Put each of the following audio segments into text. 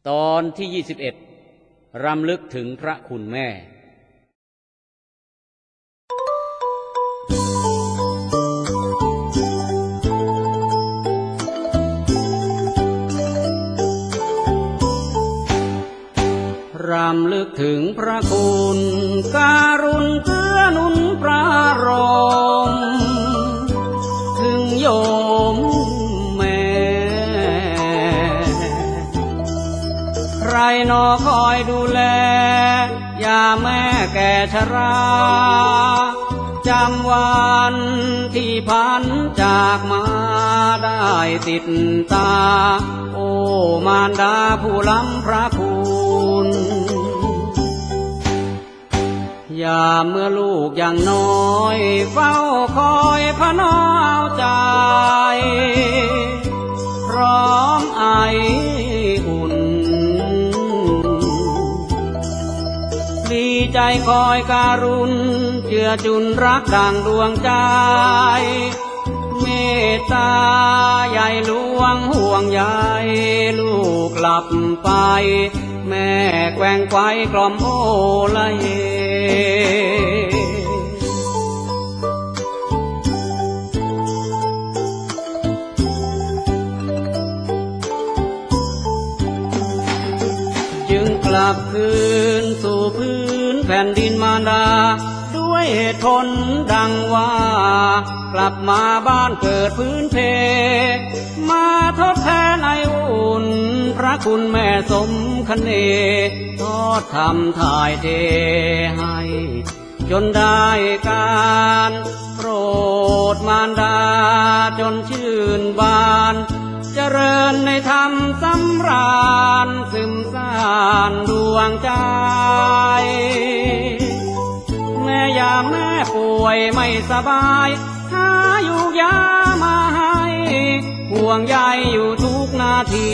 ตอนที่21รำลึกถึงพระคุณแม่รำลึกถึงพระคุณการุณเกื้อหนุนพระรมถึงโยมแม่ใครหนอคอยดูแลยามแม่แก่ชราจำวันที่พันจากมาได้ติดตาโอ้มารดาผู้ล้ำพระคุณยามเมื่อลูกยังน้อยเฝ้าคอยพระน้อเอาใจพร้อมไออุ่นดีใจคอยการุณเจือจุนรักดังดวงใจเมตตาใหญ่หลวงห่วงใยลูกหลับไปแม่แกว่งไกวกล่อมโอละเยจึงกลับคืนสู่พื้นแผ่นดินมารดาด้วยเหตุผลดังว่ากลับมาบ้านเกิดพื้นเพมาทดแทนไออุ่นพระคุณแม่สมคเนทอดทำถ่ายเทให้จนได้การโปรดมารดาจนชื่นบานเจริญในธรรมสำราญซึมซ่านดวงใจแม่ยามแม่ป่วยไม่สบายหาอยู่ยามาให้ห่วงใยอยู่ทุกนาที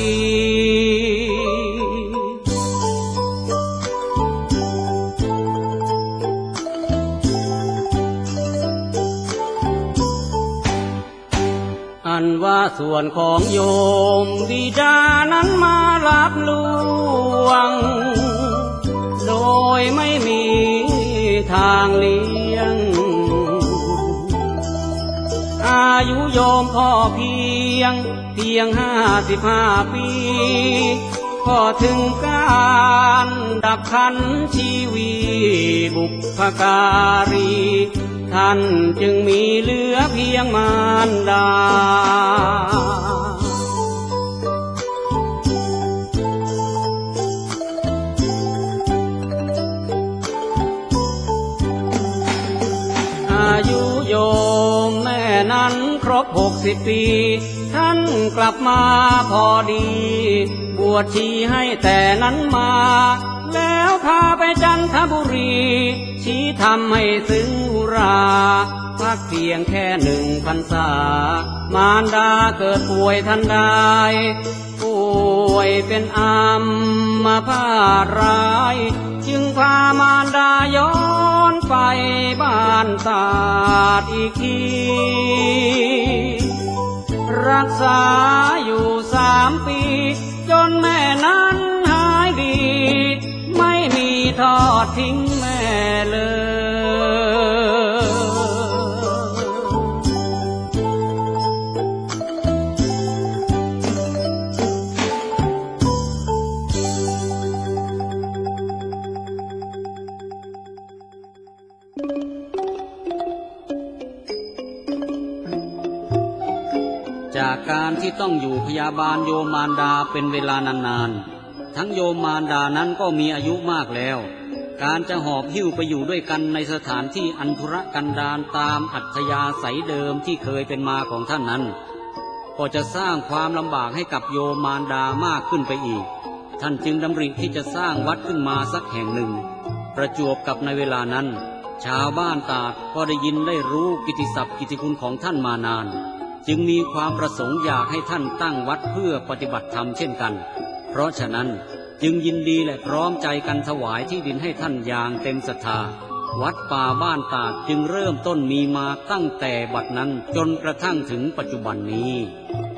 อันว่าส่วนของโยมบิดานั้นมารับลวงโดยไม่มีทางเลี้ยงอายุโยมพ่อเพียง55 ปีก็ถึงการดับขันชีวีบุพการีท่านจึงมีเหลือเพียงมารดาอายุโยมแม่นั้นครบ60 ปีท่านกลับมาพอดีบวชชีให้แต่นั้นมาแล้วพาไปจันทบุรีชี้ทำให้ซึ้งอุราพักเพียงแค่1 พรรษามารดาเกิดป่วยทันใดป่วยเป็นอัมพาตร้ายจึงพามารดาย้อนไปบ้านตาดอีกทีรักษาอยู่3 ปีจนแม่นั้นหายดีไม่มีทอดทิ้งแม่เลยจากการที่ต้องอยู่พยาบาลโยมมารดาเป็นเวลานานๆทั้งโยมมารดานั้นก็มีอายุมากแล้วการจะหอบหิ้วไปอยู่ด้วยกันในสถานที่อันธุรกันดารตามอัธยาศัยเดิมที่เคยเป็นมาของท่านนั้นก็จะสร้างความลำบากให้กับโยมมารดามากขึ้นไปอีกท่านจึงดำริที่จะสร้างวัดขึ้นมาสักแห่งหนึ่งประจวบกับในเวลานั้นชาวบ้านตาดก็ได้ยินได้รู้กิตติศัพท์กิตติคุณของท่านมานานจึงมีความประสงค์อยากให้ท่านตั้งวัดเพื่อปฏิบัติธรรมเช่นกันเพราะฉะนั้นจึงยินดีและพร้อมใจกันถวายที่ดินให้ท่านอย่างเต็มศรัทธาวัดป่าบ้านตาดจึงเริ่มต้นมีมาตั้งแต่บัดนั้นจนกระทั่งถึงปัจจุบันนี้